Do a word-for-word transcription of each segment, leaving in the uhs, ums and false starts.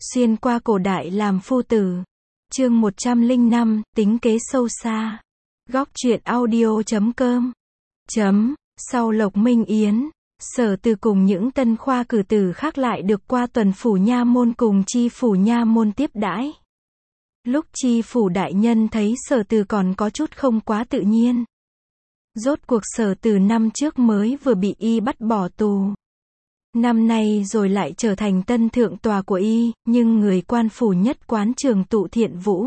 Xuyên qua cổ đại làm phu tử. Chương một trăm lẻ năm, tính kế sâu xa. Góc truyện audio chấm com. Chấm, sau Lộc Minh Yến, Sở Từ cùng những tân khoa cử tử khác lại được qua tuần phủ nha môn cùng chi phủ nha môn tiếp đãi. Lúc chi phủ đại nhân thấy Sở Từ còn có chút không quá tự nhiên. Rốt cuộc Sở Từ năm trước mới vừa bị y bắt bỏ tù. Năm nay rồi lại trở thành tân thượng tòa của y, nhưng người quan phủ nhất quán trường tụ thiện vũ.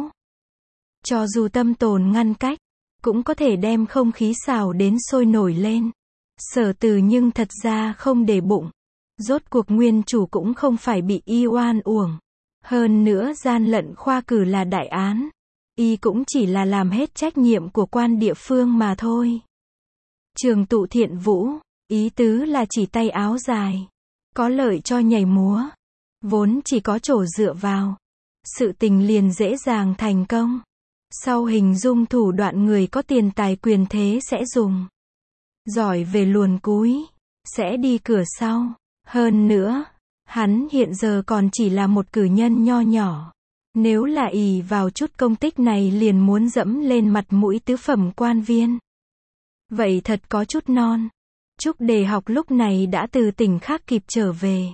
Cho dù tâm tồn ngăn cách, cũng có thể đem không khí xào đến sôi nổi lên. Sở Từ nhưng thật ra không để bụng. Rốt cuộc nguyên chủ cũng không phải bị y oan uổng. Hơn nữa gian lận khoa cử là đại án. Y cũng chỉ là làm hết trách nhiệm của quan địa phương mà thôi. Trường tụ thiện vũ, ý tứ là chỉ tay áo dài. Có lợi cho nhảy múa. Vốn chỉ có chỗ dựa vào. Sự tình liền dễ dàng thành công. Sau hình dung thủ đoạn người có tiền tài quyền thế sẽ dùng. Giỏi về luồn cúi. Sẽ đi cửa sau. Hơn nữa, hắn hiện giờ còn chỉ là một cử nhân nho nhỏ. Nếu là ỷ vào chút công tích này liền muốn dẫm lên mặt mũi tứ phẩm quan viên. Vậy thật có chút non. Trúc Đề Học lúc này đã từ tỉnh khác kịp trở về.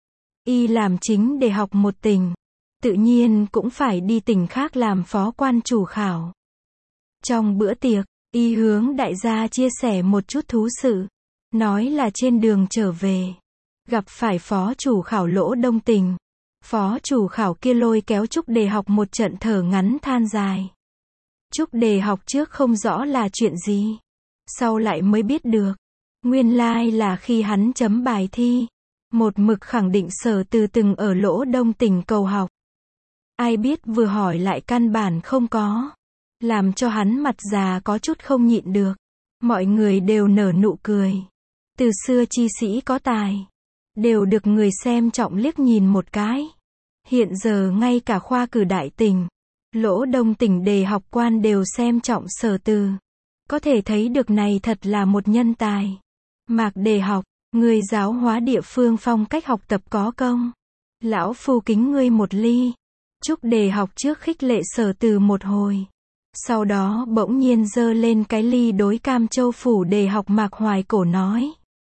Y làm chính đề học một tỉnh. Tự nhiên cũng phải đi tỉnh khác làm phó quan chủ khảo. Trong bữa tiệc, y hướng đại gia chia sẻ một chút thú sự. Nói là trên đường trở về. Gặp phải phó chủ khảo Lỗ Đông Tình. Phó chủ khảo kia lôi kéo Trúc Đề Học một trận thở ngắn than dài. Trúc Đề Học trước không rõ là chuyện gì. Sau lại mới biết được. Nguyên lai là khi hắn chấm bài thi. Một mực khẳng định Sở Từ từng ở Lỗ Đông Tỉnh cầu học. Ai biết vừa hỏi lại căn bản không có. Làm cho hắn mặt già có chút không nhịn được. Mọi người đều nở nụ cười. Từ xưa chi sĩ có tài. Đều được người xem trọng liếc nhìn một cái. Hiện giờ ngay cả khoa cử đại tỉnh. Lỗ Đông Tỉnh đề học quan đều xem trọng Sở Từ. Có thể thấy được này thật là một nhân tài. Mạc Đề Học, người giáo hóa địa phương phong cách học tập có công. Lão phu kính ngươi một ly. Trúc Đề Học trước khích lệ Sở Từ một hồi. Sau đó bỗng nhiên giơ lên cái ly đối Cam Châu phủ Đề Học Mạc Hoài Cổ nói.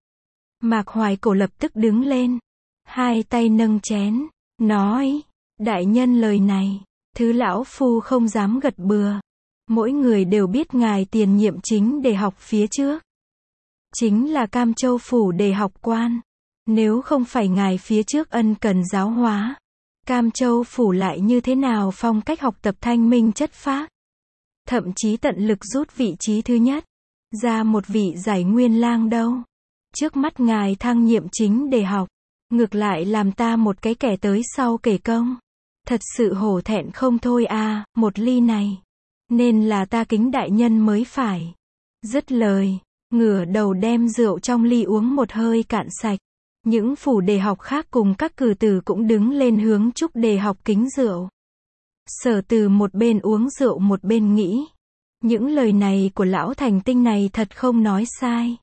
Mạc Hoài Cổ lập tức đứng lên. Hai tay nâng chén. Nói. Đại nhân lời này. Thứ lão phu không dám gật bừa. Mỗi người đều biết ngài tiền nhiệm chính đề học phía trước. Chính là Cam Châu phủ đề học quan. Nếu không phải ngài phía trước ân cần giáo hóa. Cam Châu phủ lại như thế nào phong cách học tập thanh minh chất phác. Thậm chí tận lực rút vị trí thứ nhất. Ra một vị giải nguyên lang đâu. Trước mắt ngài thăng nhiệm chính đề học. Ngược lại làm ta một cái kẻ tới sau kể công. Thật sự hổ thẹn không thôi à, một ly này. Nên là ta kính đại nhân mới phải. Dứt lời. Ngửa đầu đem rượu trong ly uống một hơi cạn sạch. Những phủ đề học khác cùng các cử tử cũng đứng lên hướng Trúc Đề Học kính rượu. Sở Từ một bên uống rượu một bên nghĩ. Những lời này của lão thành tinh này thật không nói sai.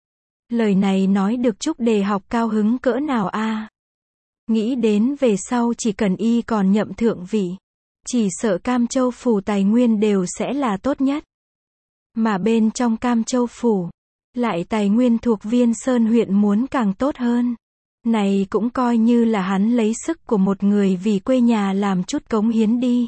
Lời này nói được Trúc Đề Học cao hứng cỡ nào a à? Nghĩ đến về sau chỉ cần y còn nhậm thượng vị. Chỉ sợ Cam Châu phủ tài nguyên đều sẽ là tốt nhất. Mà bên trong Cam Châu phủ. Lại tài nguyên thuộc Viên Sơn huyện muốn càng tốt hơn. Này cũng coi như là hắn lấy sức của một người vì quê nhà làm chút cống hiến đi.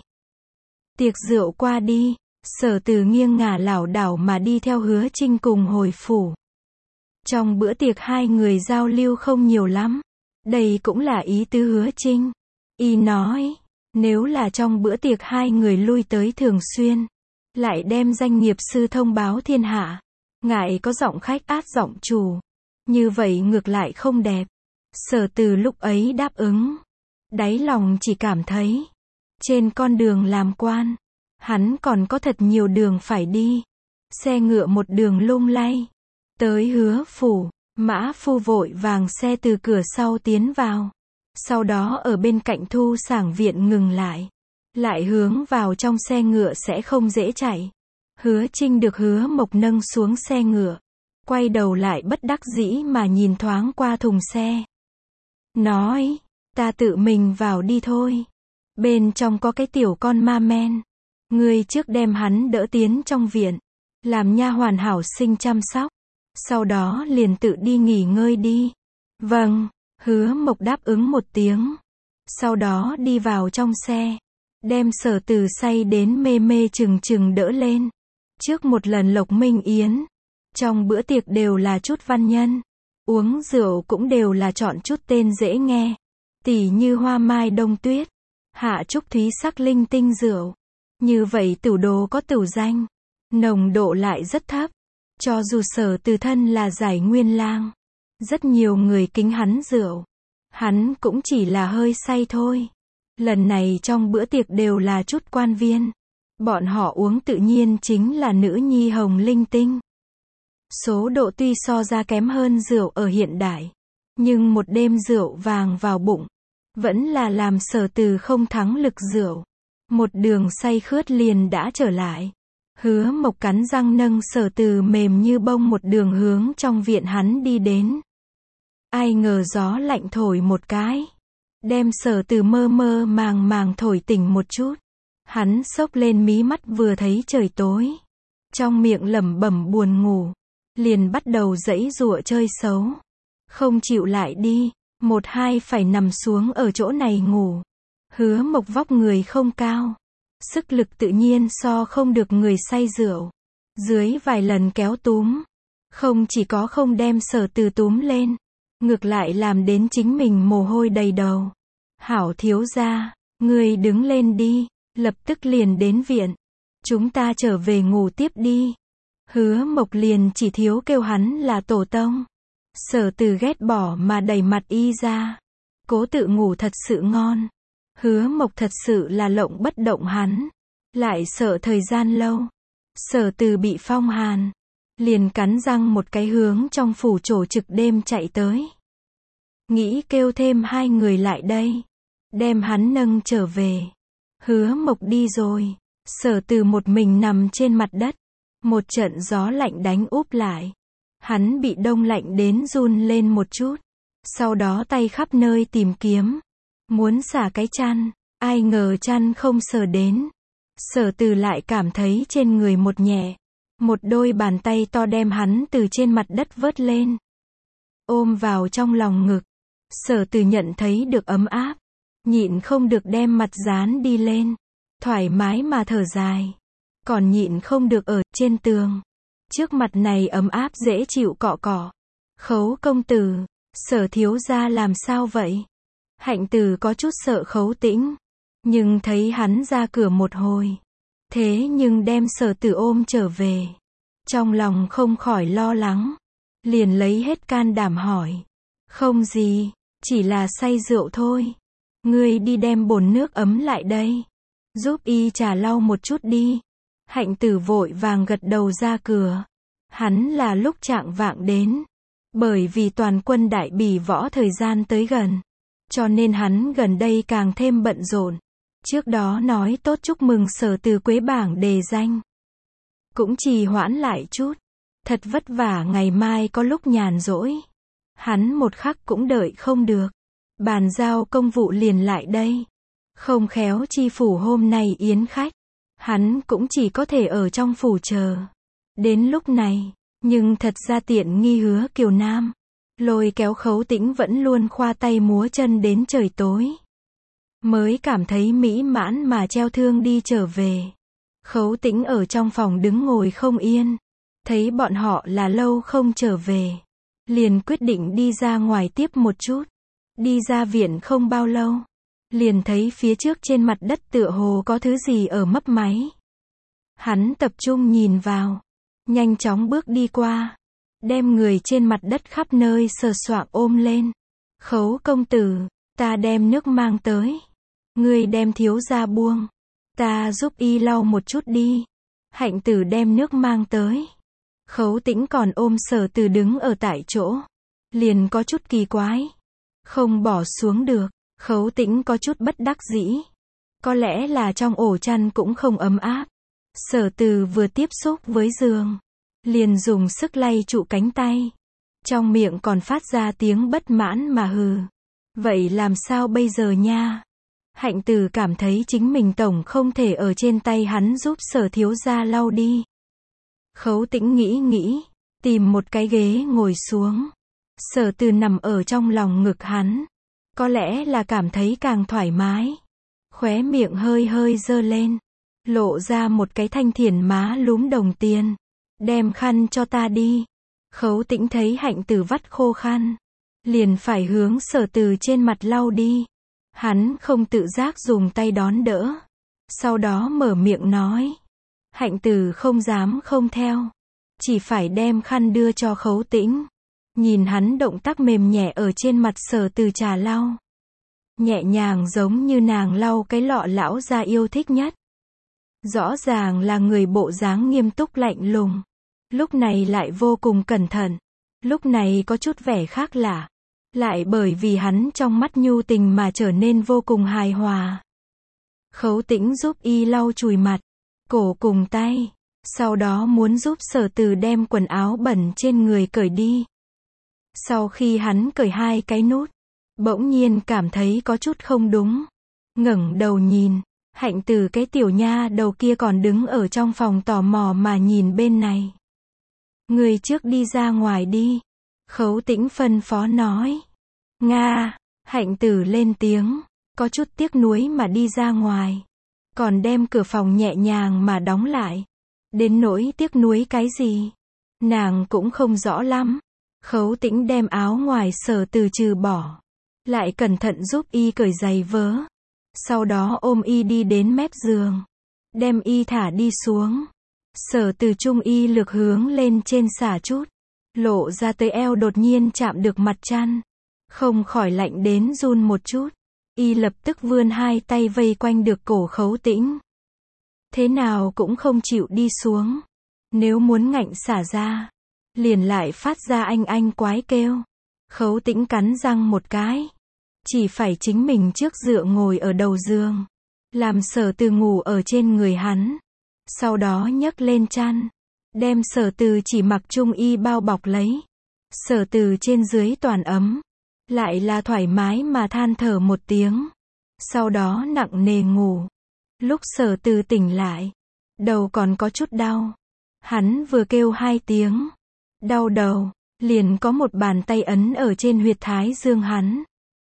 Tiệc rượu qua đi, Sở Từ nghiêng ngả lảo đảo mà đi theo Hứa Trinh cùng hồi phủ. Trong bữa tiệc hai người giao lưu không nhiều lắm. Đây cũng là ý tứ Hứa Trinh. Y nói, nếu là trong bữa tiệc hai người lui tới thường xuyên. Lại đem danh nghiệp sư thông báo thiên hạ. Ngại có giọng khách át giọng chủ. Như vậy ngược lại không đẹp. Sở Từ lúc ấy đáp ứng. Đáy lòng chỉ cảm thấy. Trên con đường làm quan. Hắn còn có thật nhiều đường phải đi. Xe ngựa một đường lung lay. Tới Hứa phủ. Mã phu vội vàng xe từ cửa sau tiến vào. Sau đó ở bên cạnh thu sảng viện ngừng lại. Lại hướng vào trong xe ngựa sẽ không dễ chạy. Hứa Trinh được Hứa Mộc nâng xuống xe ngựa. Quay đầu lại bất đắc dĩ mà nhìn thoáng qua thùng xe. Nói, Ta tự mình vào đi thôi. Bên trong có cái tiểu con ma men. Ngươi trước đem hắn đỡ tiến trong viện. Làm nha hoàn hảo sinh chăm sóc. Sau đó liền tự đi nghỉ ngơi đi. Vâng, Hứa Mộc đáp ứng một tiếng. Sau đó đi vào trong xe. Đem Sở Từ say đến mê mê chừng chừng đỡ lên. Trước một lần Lộc Minh Yến. Trong bữa tiệc đều là chút văn nhân. Uống rượu cũng đều là chọn chút tên dễ nghe. Tỉ như Hoa Mai Đông Tuyết. Hạ Trúc Thúy Sắc linh tinh rượu. Như vậy tửu đồ có tửu danh. Nồng độ lại rất thấp. Cho dù Sở Từ thân là giải nguyên lang. Rất nhiều người kính hắn rượu. Hắn cũng chỉ là hơi say thôi. Lần này trong bữa tiệc đều là chút quan viên. Bọn họ uống tự nhiên chính là nữ nhi hồng linh tinh. Số độ tuy so ra kém hơn rượu ở hiện đại. Nhưng một đêm rượu vàng vào bụng. Vẫn là làm Sở Từ không thắng lực rượu. Một đường say khướt liền đã trở lại. Hứa Mộc cắn răng nâng Sở Từ mềm như bông một đường hướng trong viện hắn đi đến. Ai ngờ gió lạnh thổi một cái. Đem Sở Từ mơ mơ màng màng thổi tỉnh một chút. Hắn xốc lên mí mắt vừa thấy trời tối. Trong miệng lẩm bẩm buồn ngủ. Liền bắt đầu giãy giụa chơi xấu. Không chịu lại đi. Một hai phải nằm xuống ở chỗ này ngủ. Hứa Mộc vóc người không cao. Sức lực tự nhiên so không được người say rượu. Dưới vài lần kéo túm. Không chỉ có không đem Sở Từ túm lên. Ngược lại làm đến chính mình mồ hôi đầy đầu. Hảo thiếu gia, ngươi đứng lên đi. Lập tức liền đến viện. Chúng ta trở về ngủ tiếp đi. Hứa Mộc liền chỉ thiếu kêu hắn là tổ tông. Sở Từ ghét bỏ mà đẩy mặt y ra. Cố tự ngủ thật sự ngon. Hứa Mộc thật sự là lộng bất động hắn. Lại sợ thời gian lâu. Sở Từ bị phong hàn. Liền cắn răng một cái hướng trong phủ trổ trực đêm chạy tới. Nghĩ kêu thêm hai người lại đây. Đem hắn nâng trở về. Hứa Mộc đi rồi. Sở Từ một mình nằm trên mặt đất. Một trận gió lạnh đánh úp lại. Hắn bị đông lạnh đến run lên một chút. Sau đó tay khắp nơi tìm kiếm. Muốn xả cái chăn. Ai ngờ chăn không sờ đến. Sở Từ lại cảm thấy trên người một nhẹ. Một đôi bàn tay to đem hắn từ trên mặt đất vớt lên. Ôm vào trong lòng ngực. Sở Từ nhận thấy được ấm áp. Nhịn không được đem mặt dán đi lên. Thoải mái mà thở dài. Còn nhịn không được ở trên tường. Trước mặt này ấm áp dễ chịu cọ cọ. Khấu công tử. Sở thiếu gia làm sao vậy? Hạnh Từ có chút sợ Khấu Tĩnh. Nhưng thấy hắn ra cửa một hồi. Thế nhưng đem Sở Từ ôm trở về. Trong lòng không khỏi lo lắng. Liền lấy hết can đảm hỏi. Không gì, chỉ là say rượu thôi. Ngươi đi đem bồn nước ấm lại đây. Giúp y trà lau một chút đi. Hạnh Tử vội vàng gật đầu ra cửa. Hắn là lúc trạng vạng đến. Bởi vì toàn quân đại bỉ võ thời gian tới gần. Cho nên hắn gần đây càng thêm bận rộn. Trước đó nói tốt chúc mừng Sở Từ quế bảng đề danh. Cũng trì hoãn lại chút. Thật vất vả ngày mai có lúc nhàn rỗi. Hắn một khắc cũng đợi không được. Bàn giao công vụ liền lại đây. Không khéo chi phủ hôm nay yến khách. Hắn cũng chỉ có thể ở trong phủ chờ. Đến lúc này, nhưng thật ra tiện nghi Hứa Kiều Nam. Lôi kéo Khấu Tĩnh vẫn luôn khoa tay múa chân đến trời tối. Mới cảm thấy mỹ mãn mà treo thương đi trở về. Khấu Tĩnh ở trong phòng đứng ngồi không yên. Thấy bọn họ là lâu không trở về. Liền quyết định đi ra ngoài tiếp một chút. Đi ra viện không bao lâu. Liền thấy phía trước trên mặt đất tựa hồ có thứ gì ở mấp máy. Hắn tập trung nhìn vào. Nhanh chóng bước đi qua. Đem người trên mặt đất khắp nơi sờ soạng ôm lên. Khấu công tử, ta đem nước mang tới. Ngươi đem thiếu gia buông. Ta giúp y lau một chút đi. Hạnh Tử đem nước mang tới. Khấu Tĩnh còn ôm Sở Từ đứng ở tại chỗ. Liền có chút kỳ quái. Không bỏ xuống được. Khấu Tĩnh có chút bất đắc dĩ. Có lẽ là trong ổ chăn cũng không ấm áp. Sở Từ vừa tiếp xúc với giường. Liền dùng sức lay trụ cánh tay. Trong miệng còn phát ra tiếng bất mãn mà hừ. Vậy làm sao bây giờ nha? Hạnh Từ cảm thấy chính mình tổng không thể ở trên tay hắn giúp Sở thiếu gia lau đi. Khấu Tĩnh nghĩ nghĩ, tìm một cái ghế ngồi xuống. Sở Từ nằm ở trong lòng ngực hắn. Có lẽ là cảm thấy càng thoải mái. Khóe miệng hơi hơi dơ lên. Lộ ra một cái thanh thiền má lúm đồng tiền. Đem khăn cho ta đi. Khấu Tĩnh thấy Hạnh Từ vắt khô khăn. Liền phải hướng Sở Từ trên mặt lau đi. Hắn không tự giác dùng tay đón đỡ. Sau đó mở miệng nói. Hạnh Từ không dám không theo. Chỉ phải đem khăn đưa cho Khấu Tĩnh. Nhìn hắn động tác mềm nhẹ ở trên mặt Sở Từ trà lau. Nhẹ nhàng giống như nàng lau cái lọ lão gia yêu thích nhất. Rõ ràng là người bộ dáng nghiêm túc lạnh lùng. Lúc này lại vô cùng cẩn thận. Lúc này có chút vẻ khác lạ. Lại bởi vì hắn trong mắt nhu tình mà trở nên vô cùng hài hòa. Khấu Tĩnh giúp y lau chùi mặt, cổ cùng tay. Sau đó muốn giúp Sở Từ đem quần áo bẩn trên người cởi đi. Sau khi hắn cởi hai cái nút, bỗng nhiên cảm thấy có chút không đúng. Ngẩng đầu nhìn, Hạnh Từ cái tiểu nha đầu kia còn đứng ở trong phòng tò mò mà nhìn bên này. Người trước đi ra ngoài đi. Khấu Tĩnh phân phó nói. Nga, Hạnh Từ lên tiếng, có chút tiếc nuối mà đi ra ngoài. Còn đem cửa phòng nhẹ nhàng mà đóng lại. Đến nỗi tiếc nuối cái gì? Nàng cũng không rõ lắm. Khấu Tĩnh đem áo ngoài Sở Từ trừ bỏ. Lại cẩn thận giúp y cởi giày vớ. Sau đó ôm y đi đến mép giường. Đem y thả đi xuống. Sở Từ trung y lược hướng lên trên xả chút. Lộ ra tới eo đột nhiên chạm được mặt chăn. Không khỏi lạnh đến run một chút. Y lập tức vươn hai tay vây quanh được cổ Khấu Tĩnh. Thế nào cũng không chịu đi xuống. Nếu muốn ngạnh xả ra, liền lại phát ra anh anh quái kêu. Khấu Tĩnh cắn răng một cái. Chỉ phải chính mình trước dựa ngồi ở đầu giường. Làm Sở Từ ngủ ở trên người hắn. Sau đó nhấc lên chăn. Đem Sở Từ chỉ mặc trung y bao bọc lấy. Sở Từ trên dưới toàn ấm. Lại là thoải mái mà than thở một tiếng. Sau đó nặng nề ngủ. Lúc Sở Từ tỉnh lại, đầu còn có chút đau. Hắn vừa kêu hai tiếng đau đầu, liền có một bàn tay ấn ở trên huyệt thái dương hắn.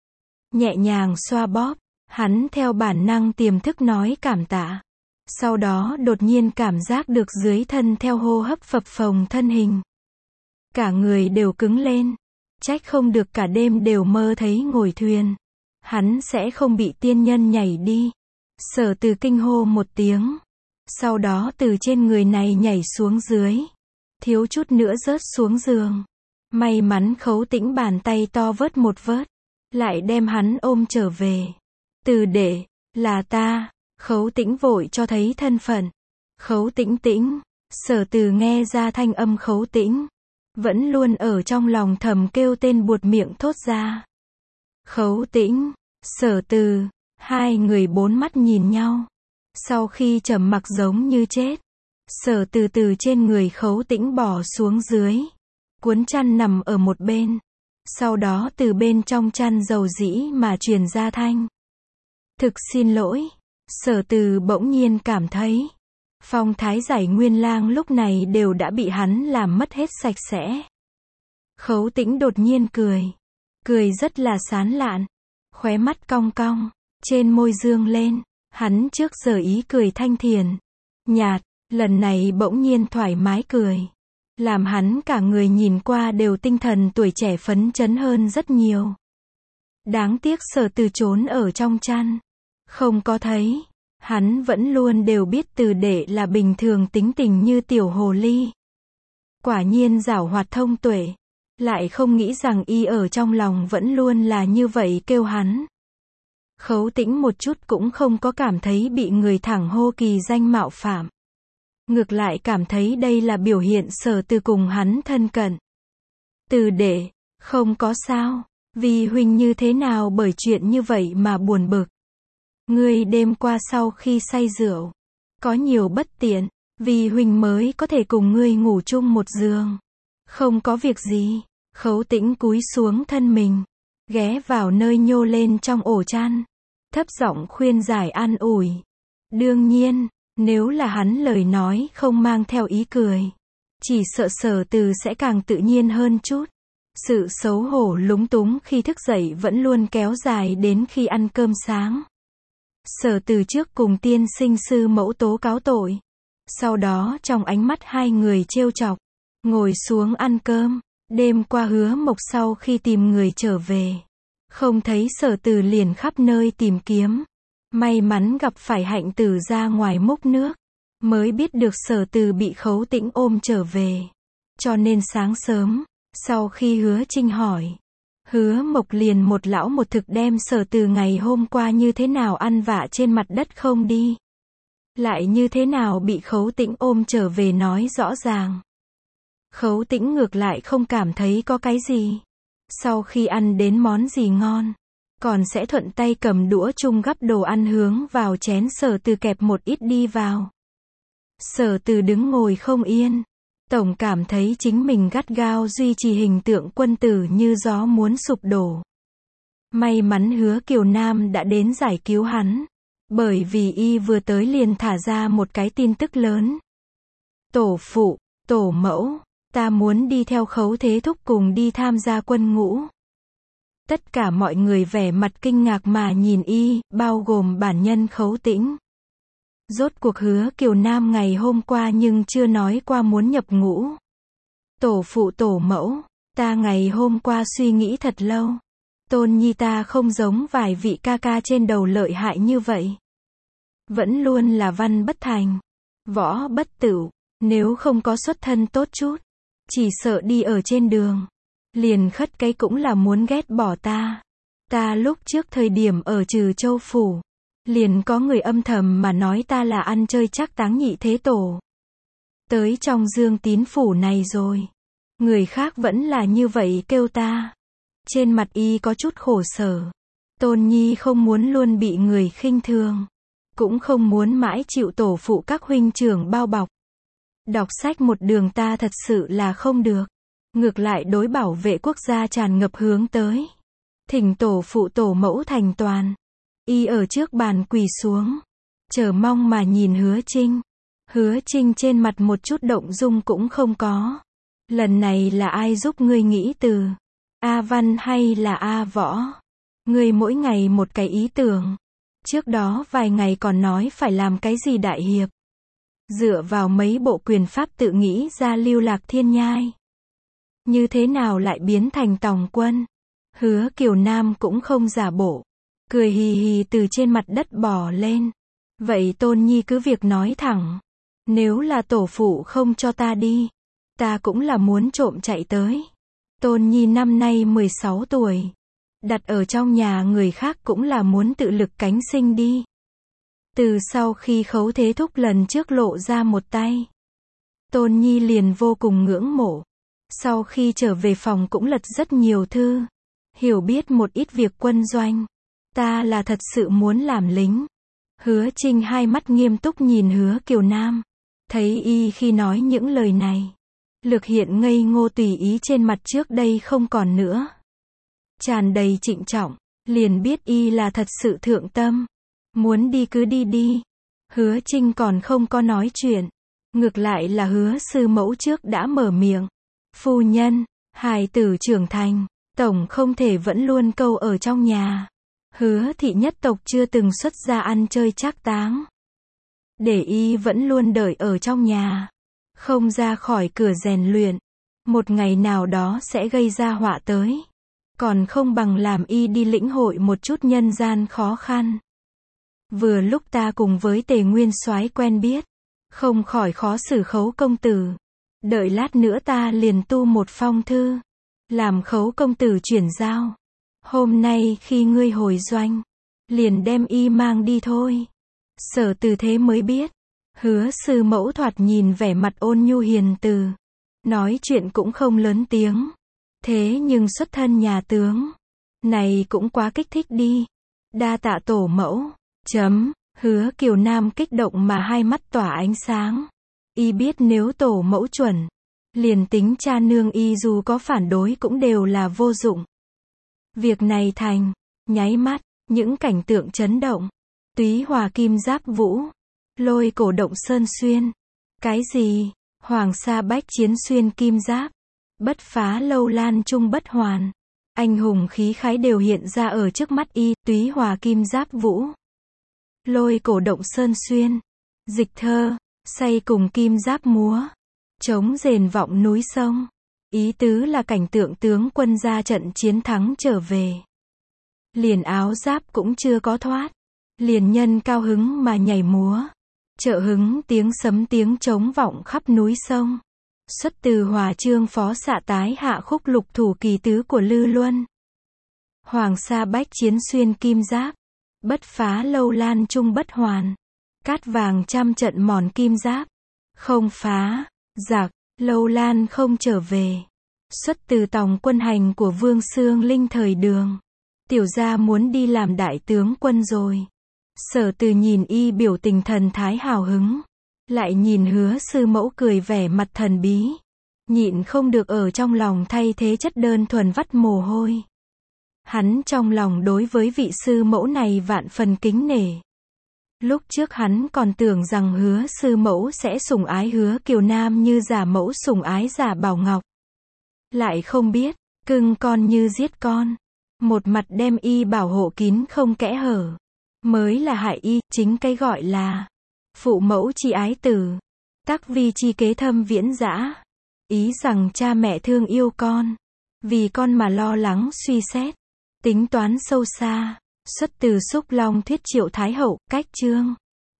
Nhẹ nhàng xoa bóp, hắn theo bản năng tiềm thức nói cảm tạ. Sau đó đột nhiên cảm giác được dưới thân theo hô hấp phập phồng thân hình. Cả người đều cứng lên. Trách không được cả đêm đều mơ thấy ngồi thuyền. Hắn sẽ không bị tiên nhân nhảy đi. Sở Từ kinh hô một tiếng. Sau đó từ trên người này nhảy xuống dưới. Thiếu chút nữa rớt xuống giường. May mắn Khấu Tĩnh bàn tay to vớt một vớt. Lại đem hắn ôm trở về. Từ đệ, là ta. Khấu Tĩnh vội cho thấy thân phận. Khấu Tĩnh Tĩnh. Sở Từ nghe ra thanh âm Khấu Tĩnh. Vẫn luôn ở trong lòng thầm kêu tên buột miệng thốt ra. Khấu Tĩnh, Sở Từ, hai người bốn mắt nhìn nhau. Sau khi trầm mặc giống như chết, Sở Từ từ trên người Khấu Tĩnh bỏ xuống dưới. Cuốn chăn nằm ở một bên. Sau đó từ bên trong chăn dầu dĩ mà truyền ra thanh. Thực xin lỗi. Sở Từ bỗng nhiên cảm thấy. Phong thái giải nguyên lang lúc này đều đã bị hắn làm mất hết sạch sẽ. Khấu Tĩnh đột nhiên cười. Cười rất là sán lạn. Khóe mắt cong cong. Trên môi dương lên. Hắn trước giờ ý cười thanh thiền. Nhạt. Lần này bỗng nhiên thoải mái cười. Làm hắn cả người nhìn qua đều tinh thần tuổi trẻ phấn chấn hơn rất nhiều. Đáng tiếc Sở Từ trốn ở trong chăn. Không có thấy. Hắn vẫn luôn đều biết Từ đệ là bình thường tính tình như tiểu hồ ly. Quả nhiên giảo hoạt thông tuệ. Lại không nghĩ rằng y ở trong lòng vẫn luôn là như vậy kêu hắn. Khấu Tĩnh một chút cũng không có cảm thấy bị người thẳng hô kỳ danh mạo phạm. Ngược lại cảm thấy đây là biểu hiện Sở Từ cùng hắn thân cận. Từ đệ, không có sao. Vì huynh như thế nào bởi chuyện như vậy mà buồn bực. Ngươi đêm qua sau khi say rượu, có nhiều bất tiện, vì huynh mới có thể cùng ngươi ngủ chung một giường. Không có việc gì. Khấu Tĩnh cúi xuống thân mình, ghé vào nơi nhô lên trong ổ chăn, thấp giọng khuyên giải an ủi. Đương nhiên, nếu là hắn lời nói không mang theo ý cười, chỉ sợ Sở Từ sẽ càng tự nhiên hơn chút. Sự xấu hổ lúng túng khi thức dậy vẫn luôn kéo dài đến khi ăn cơm sáng. Sở Từ trước cùng tiên sinh sư mẫu tố cáo tội. Sau đó trong ánh mắt hai người trêu chọc, ngồi xuống ăn cơm. Đêm qua Hứa Mộc sau khi tìm người trở về, không thấy Sở Từ liền khắp nơi tìm kiếm. May mắn gặp phải Hạnh Tử ra ngoài múc nước, mới biết được Sở Từ bị Khấu Tĩnh ôm trở về. Cho nên sáng sớm, sau khi Hứa Trinh hỏi, Hứa Mộc liền một lão một thực đem Sở Từ ngày hôm qua như thế nào ăn vạ trên mặt đất không đi, lại như thế nào bị Khấu Tĩnh ôm trở về nói rõ ràng. Khấu Tĩnh ngược lại không cảm thấy có cái gì. Sau khi ăn đến món gì ngon, còn sẽ thuận tay cầm đũa chung gắp đồ ăn hướng vào chén Sở Từ kẹp một ít đi vào. Sở Từ đứng ngồi không yên, tổng cảm thấy chính mình gắt gao duy trì hình tượng quân tử như gió muốn sụp đổ. May mắn Hứa Kiều Nam đã đến giải cứu hắn, bởi vì y vừa tới liền thả ra một cái tin tức lớn. Tổ phụ, tổ mẫu, ta muốn đi theo Khấu Thế Thúc cùng đi tham gia quân ngũ. Tất cả mọi người vẻ mặt kinh ngạc mà nhìn y, bao gồm bản nhân Khấu Tĩnh. Rốt cuộc Hứa Kiều Nam ngày hôm qua nhưng chưa nói qua muốn nhập ngũ. Tổ phụ tổ mẫu, ta ngày hôm qua suy nghĩ thật lâu. Tôn nhi ta không giống vài vị ca ca trên đầu lợi hại như vậy. Vẫn luôn là văn bất thành, võ bất tửu, nếu không có xuất thân tốt chút, chỉ sợ đi ở trên đường, liền khất cái cũng là muốn ghét bỏ ta. Ta lúc trước thời điểm ở Trừ Châu Phủ, liền có người âm thầm mà nói ta là ăn chơi trác táng nhị thế tổ. Tới trong Dương Tín Phủ này rồi, người khác vẫn là như vậy kêu ta. Trên mặt y có chút khổ sở. Tôn nhi không muốn luôn bị người khinh thường, cũng không muốn mãi chịu tổ phụ các huynh trưởng bao bọc. Đọc sách một đường ta thật sự là không được. Ngược lại đối bảo vệ quốc gia tràn ngập hướng tới. Thỉnh tổ phụ tổ mẫu thành toàn. Y ở trước bàn quỳ xuống, chờ mong mà nhìn Hứa Trinh. Hứa Trinh trên mặt một chút động dung cũng không có. Lần này là ai giúp ngươi nghĩ từ? A Văn hay là A Võ? Ngươi mỗi ngày một cái ý tưởng. Trước đó vài ngày còn nói phải làm cái gì đại hiệp. Dựa vào mấy bộ quyền pháp tự nghĩ ra lưu lạc thiên nhai. Như thế nào lại biến thành tòng quân? Hứa Kiều Nam cũng không giả bộ, cười hì hì từ trên mặt đất bò lên. Vậy Tôn nhi cứ việc nói thẳng. Nếu là tổ phụ không cho ta đi, ta cũng là muốn trộm chạy tới. Tôn nhi năm nay mười sáu tuổi. Đặt ở trong nhà người khác cũng là muốn tự lực cánh sinh đi. Từ sau khi Khấu Thế Thúc lần trước lộ ra một tay, Tôn nhi liền vô cùng ngưỡng mộ. Sau khi trở về phòng cũng lật rất nhiều thư, hiểu biết một ít việc quân doanh. Ta là thật sự muốn làm lính. Hứa Trinh hai mắt nghiêm túc nhìn Hứa Kiều Nam. Thấy y khi nói những lời này, lược hiện ngây ngô tùy ý trên mặt trước đây không còn nữa. Tràn đầy trịnh trọng, liền biết y là thật sự thượng tâm. Muốn đi cứ đi đi. Hứa Trinh còn không có nói chuyện. Ngược lại là Hứa sư mẫu trước đã mở miệng. Phu nhân, hài tử trưởng thành, tổng không thể vẫn luôn câu ở trong nhà. Hứa thị nhất tộc chưa từng xuất ra ăn chơi trác táng. Để y vẫn luôn đợi ở trong nhà, không ra khỏi cửa rèn luyện. Một ngày nào đó sẽ gây ra họa tới. Còn không bằng làm y đi lĩnh hội một chút nhân gian khó khăn. Vừa lúc ta cùng với Tề Nguyên Soái quen biết, không khỏi khó xử Khấu công tử. Đợi lát nữa ta liền tu một phong thư, làm Khấu công tử chuyển giao. Hôm nay khi ngươi hồi doanh, liền đem y mang đi thôi. Sở Từ thế mới biết. Hứa sư mẫu thoạt nhìn vẻ mặt ôn nhu hiền từ, nói chuyện cũng không lớn tiếng. Thế nhưng xuất thân nhà tướng, này cũng quá kích thích đi. Đa tạ tổ mẫu. Chấm. Hứa Kiều Nam kích động mà hai mắt tỏa ánh sáng. Y biết nếu tổ mẫu chuẩn, liền tính cha nương y dù có phản đối cũng đều là vô dụng. Việc này thành, nháy mắt, những cảnh tượng chấn động. Túy hòa kim giáp vũ, lôi cổ động sơn xuyên. Cái gì? Hoàng sa bách chiến xuyên kim giáp. Bất phá lâu lan trung bất hoàn. Anh hùng khí khái đều hiện ra ở trước mắt y, túy hòa kim giáp vũ. Lôi cổ động sơn xuyên. Dịch thơ, say cùng kim giáp múa. Trống rền vọng núi sông. Ý tứ là cảnh tượng tướng quân ra trận chiến thắng trở về. Liền áo giáp cũng chưa có thoát. Liền nhân cao hứng mà nhảy múa. Trợ hứng tiếng sấm tiếng trống vọng khắp núi sông. Xuất từ Hòa chương phó xạ tái hạ khúc lục thủ kỳ tứ của Lư Luân. Hoàng sa bách chiến xuyên kim giáp. Bất phá lâu lan trung bất hoàn. Cát vàng trăm trận mòn kim giáp. Không phá, giặc, lâu lan không trở về. Xuất từ tòng quân hành của Vương Xương Linh thời Đường. Tiểu gia muốn đi làm đại tướng quân rồi. Sở Từ nhìn y biểu tình thần thái hào hứng. Lại nhìn Hứa sư mẫu cười vẻ mặt thần bí. Nhịn không được ở trong lòng thay thế chất đơn thuần vắt mồ hôi. Hắn trong lòng đối với vị sư mẫu này vạn phần kính nể. Lúc trước hắn còn tưởng rằng Hứa sư mẫu sẽ sủng ái Hứa Kiều Nam như giả mẫu sủng ái giả Bảo Ngọc. Lại không biết, cưng con như giết con. Một mặt đem y bảo hộ kín không kẽ hở. Mới là hại y, chính cái gọi là phụ mẫu chi ái tử. Tắc vi chi kế thâm viễn dã. Ý rằng cha mẹ thương yêu con. Vì con mà lo lắng suy xét. Tính toán sâu xa. Xuất từ Xúc Long Thuyết Triệu Thái Hậu, cách chương.